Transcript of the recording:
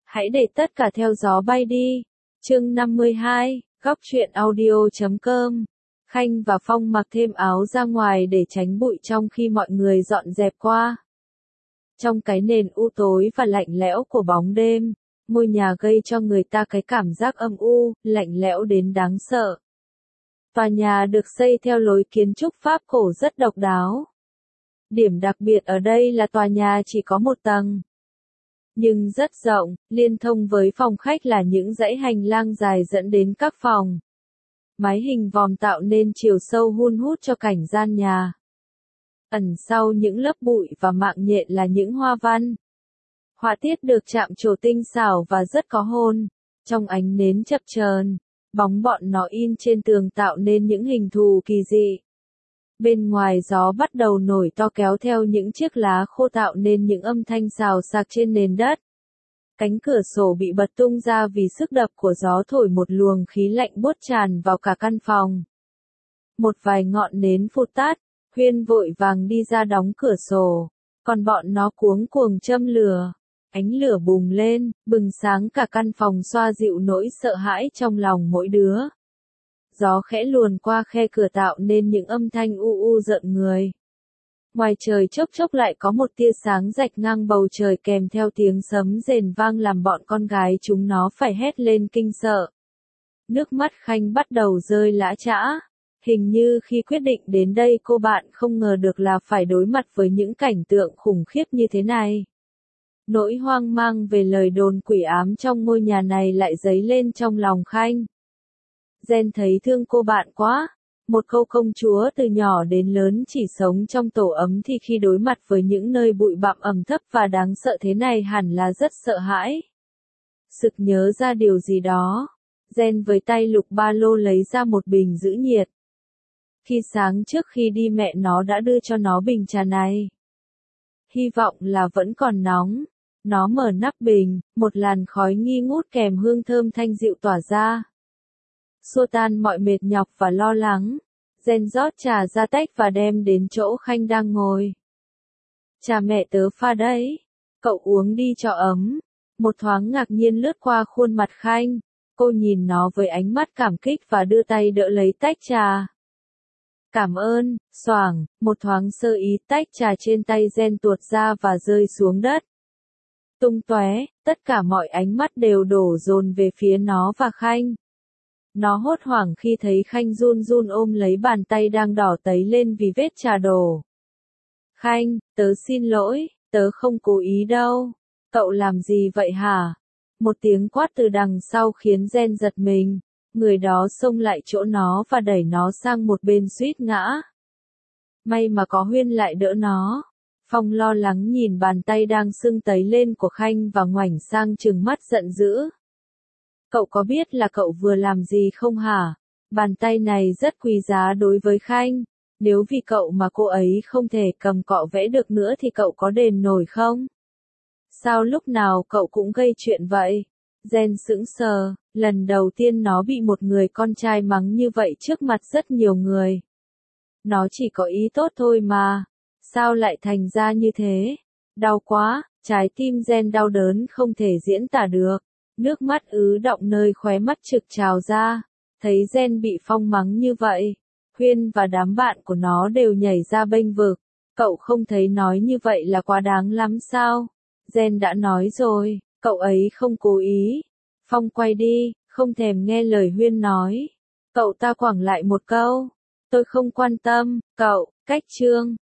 Hãy để tất cả theo gió bay đi. Chương 52, góc truyện audio.com. Khanh và Phong mặc thêm áo ra ngoài để tránh bụi trong khi mọi người dọn dẹp qua. Trong cái nền u tối và lạnh lẽo của bóng đêm, ngôi nhà gây cho người ta cái cảm giác âm u, lạnh lẽo đến đáng sợ. Tòa nhà được xây theo lối kiến trúc Pháp cổ rất độc đáo. Điểm đặc biệt ở đây là tòa nhà chỉ có một tầng, nhưng rất rộng, liên thông với phòng khách là những dãy hành lang dài dẫn đến các phòng. Mái hình vòm tạo nên chiều sâu hun hút cho cảnh gian nhà. Ẩn sau những lớp bụi và mạng nhện là những hoa văn. Họa tiết được chạm trổ tinh xảo và rất có hồn. Trong ánh nến chập chờn, bóng bọn nó in trên tường tạo nên những hình thù kỳ dị. Bên ngoài gió bắt đầu nổi to kéo theo những chiếc lá khô tạo nên những âm thanh xào xạc trên nền đất. Cánh cửa sổ bị bật tung ra vì sức đập của gió thổi một luồng khí lạnh buốt tràn vào cả căn phòng. Một vài ngọn nến phụt tắt, Huyên vội vàng đi ra đóng cửa sổ, còn bọn nó cuống cuồng châm lửa. Ánh lửa bùng lên, bừng sáng cả căn phòng xoa dịu nỗi sợ hãi trong lòng mỗi đứa. Gió khẽ luồn qua khe cửa tạo nên những âm thanh u u rợn người. Ngoài trời chốc chốc lại có một tia sáng rạch ngang bầu trời kèm theo tiếng sấm rền vang làm bọn con gái chúng nó phải hét lên kinh sợ. Nước mắt Khanh bắt đầu rơi lã chã. Hình như khi quyết định đến đây cô bạn không ngờ được là phải đối mặt với những cảnh tượng khủng khiếp như thế này. Nỗi hoang mang về lời đồn quỷ ám trong ngôi nhà này lại dấy lên trong lòng Khanh. Gen thấy thương cô bạn quá. Một cô công chúa từ nhỏ đến lớn chỉ sống trong tổ ấm thì khi đối mặt với những nơi bụi bặm ẩm thấp và đáng sợ thế này hẳn là rất sợ hãi. Sực nhớ ra điều gì đó, Gen với tay lục ba lô lấy ra một bình giữ nhiệt. Khi sáng trước khi đi mẹ nó đã đưa cho nó bình trà này. Hy vọng là vẫn còn nóng. Nó mở nắp bình, một làn khói nghi ngút kèm hương thơm thanh dịu tỏa ra. Xua tan mọi mệt nhọc và lo lắng, Gen rót trà ra tách và đem đến chỗ Khanh đang ngồi. Trà mẹ tớ pha đấy, cậu uống đi cho ấm. Một thoáng ngạc nhiên lướt qua khuôn mặt Khanh, cô nhìn nó với ánh mắt cảm kích và đưa tay đỡ lấy tách trà. Cảm ơn, xoảng, một thoáng sơ ý tách trà trên tay Gen tuột ra và rơi xuống đất. Tung tóe, tất cả mọi ánh mắt đều đổ dồn về phía nó và Khanh. Nó hốt hoảng khi thấy Khanh run run ôm lấy bàn tay đang đỏ tấy lên vì vết trà đổ. Khanh, tớ xin lỗi, tớ không cố ý đâu. Cậu làm gì vậy hả? Một tiếng quát từ đằng sau khiến Gen giật mình. Người đó xông lại chỗ nó và đẩy nó sang một bên suýt ngã. May mà có Huyên lại đỡ nó. Phong lo lắng nhìn bàn tay đang sưng tấy lên của Khanh và ngoảnh sang trừng mắt giận dữ. Cậu có biết là cậu vừa làm gì không hả? Bàn tay này rất quý giá đối với Khanh. Nếu vì cậu mà cô ấy không thể cầm cọ vẽ được nữa thì cậu có đền nổi không? Sao lúc nào cậu cũng gây chuyện vậy? Gen sững sờ, lần đầu tiên nó bị một người con trai mắng như vậy trước mặt rất nhiều người. Nó chỉ có ý tốt thôi mà. Sao lại thành ra như thế? Đau quá, trái tim Gen đau đớn không thể diễn tả được. Nước mắt ứ đọng nơi khóe mắt trực trào ra. Thấy Gen bị Phong mắng như vậy, Huyên và đám bạn của nó đều nhảy ra bênh vực. Cậu không thấy nói như vậy là quá đáng lắm sao? Gen đã nói rồi, cậu ấy không cố ý. Phong quay đi, không thèm nghe lời Huyên nói. Cậu ta quẳng lại một câu. Tôi không quan tâm, cậu, cách chương.